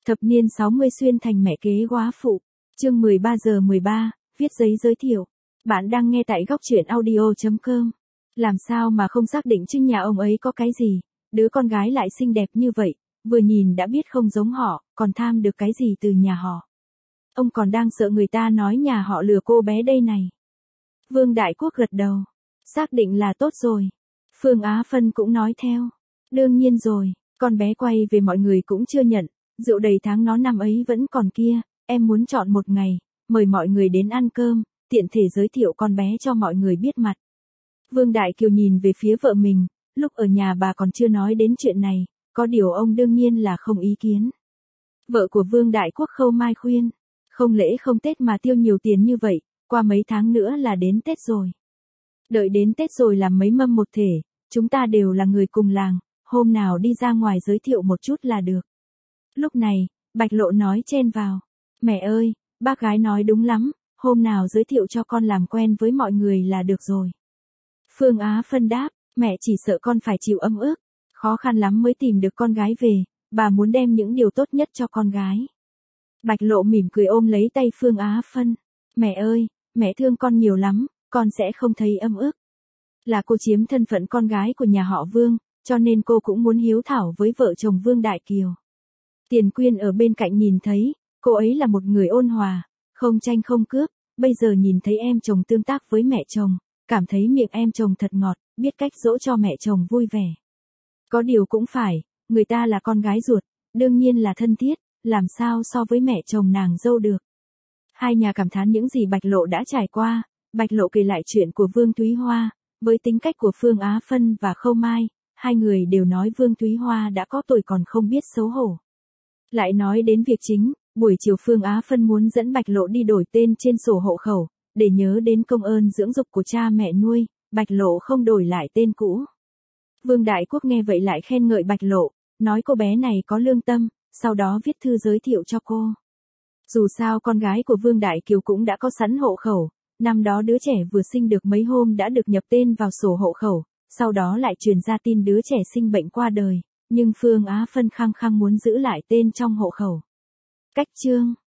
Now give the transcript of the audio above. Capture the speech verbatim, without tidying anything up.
Thập niên sáu mươi xuyên thành mẹ kế góa phụ. Chương mười ba giờ mười ba, viết giấy giới thiệu. Bạn đang nghe tại góc truyện audio chấm com. Làm sao mà không xác định chứ nhà ông ấy có cái gì, đứa con gái lại xinh đẹp như vậy, vừa nhìn đã biết không giống họ, còn tham được cái gì từ nhà họ. Ông còn đang sợ người ta nói nhà họ lừa cô bé đây này. Vương Đại Quốc gật đầu. Xác định là tốt rồi. Phương Á Phân cũng nói theo. Đương nhiên rồi, con bé quay về mọi người cũng chưa nhận, rượu đầy tháng nó năm ấy vẫn còn kia, em muốn chọn một ngày, mời mọi người đến ăn cơm, tiện thể giới thiệu con bé cho mọi người biết mặt. Vương Đại Kiều nhìn về phía vợ mình, lúc ở nhà bà còn chưa nói đến chuyện này, có điều ông đương nhiên là không ý kiến. Vợ của Vương Đại Quốc Khâu Mai khuyên, không lễ không Tết mà tiêu nhiều tiền như vậy, qua mấy tháng nữa là đến Tết rồi. Đợi đến Tết rồi làm mấy mâm một thể, chúng ta đều là người cùng làng, hôm nào đi ra ngoài giới thiệu một chút là được. Lúc này, Bạch Lộ nói chen vào, mẹ ơi, bác gái nói đúng lắm, hôm nào giới thiệu cho con làm quen với mọi người là được rồi. Phương Á Phân đáp, mẹ chỉ sợ con phải chịu âm ức, khó khăn lắm mới tìm được con gái về, bà muốn đem những điều tốt nhất cho con gái. Bạch Lộ mỉm cười ôm lấy tay Phương Á Phân, mẹ ơi, mẹ thương con nhiều lắm, con sẽ không thấy âm ức. Là cô chiếm thân phận con gái của nhà họ Vương, cho nên cô cũng muốn hiếu thảo với vợ chồng Vương Đại Kiều. Tiền Quyên ở bên cạnh nhìn thấy, cô ấy là một người ôn hòa, không tranh không cướp, bây giờ nhìn thấy em chồng tương tác với mẹ chồng, cảm thấy miệng em chồng thật ngọt, biết cách dỗ cho mẹ chồng vui vẻ. Có điều cũng phải, người ta là con gái ruột, đương nhiên là thân thiết, làm sao so với mẹ chồng nàng dâu được. Hai nhà cảm thán những gì Bạch Lộ đã trải qua, Bạch Lộ kể lại chuyện của Vương Thúy Hoa, với tính cách của Phương Á Phân và Khâu Mai, hai người đều nói Vương Thúy Hoa đã có tuổi còn không biết xấu hổ. Lại nói đến việc chính, buổi chiều Phương Á Phân muốn dẫn Bạch Lộ đi đổi tên trên sổ hộ khẩu, để nhớ đến công ơn dưỡng dục của cha mẹ nuôi, Bạch Lộ không đổi lại tên cũ. Vương Đại Quốc nghe vậy lại khen ngợi Bạch Lộ, nói cô bé này có lương tâm, sau đó viết thư giới thiệu cho cô. Dù sao con gái của Vương Đại Kiều cũng đã có sẵn hộ khẩu, năm đó đứa trẻ vừa sinh được mấy hôm đã được nhập tên vào sổ hộ khẩu, sau đó lại truyền ra tin đứa trẻ sinh bệnh qua đời, nhưng Phương Á Phân khăng khăng muốn giữ lại tên trong hộ khẩu. Cách chương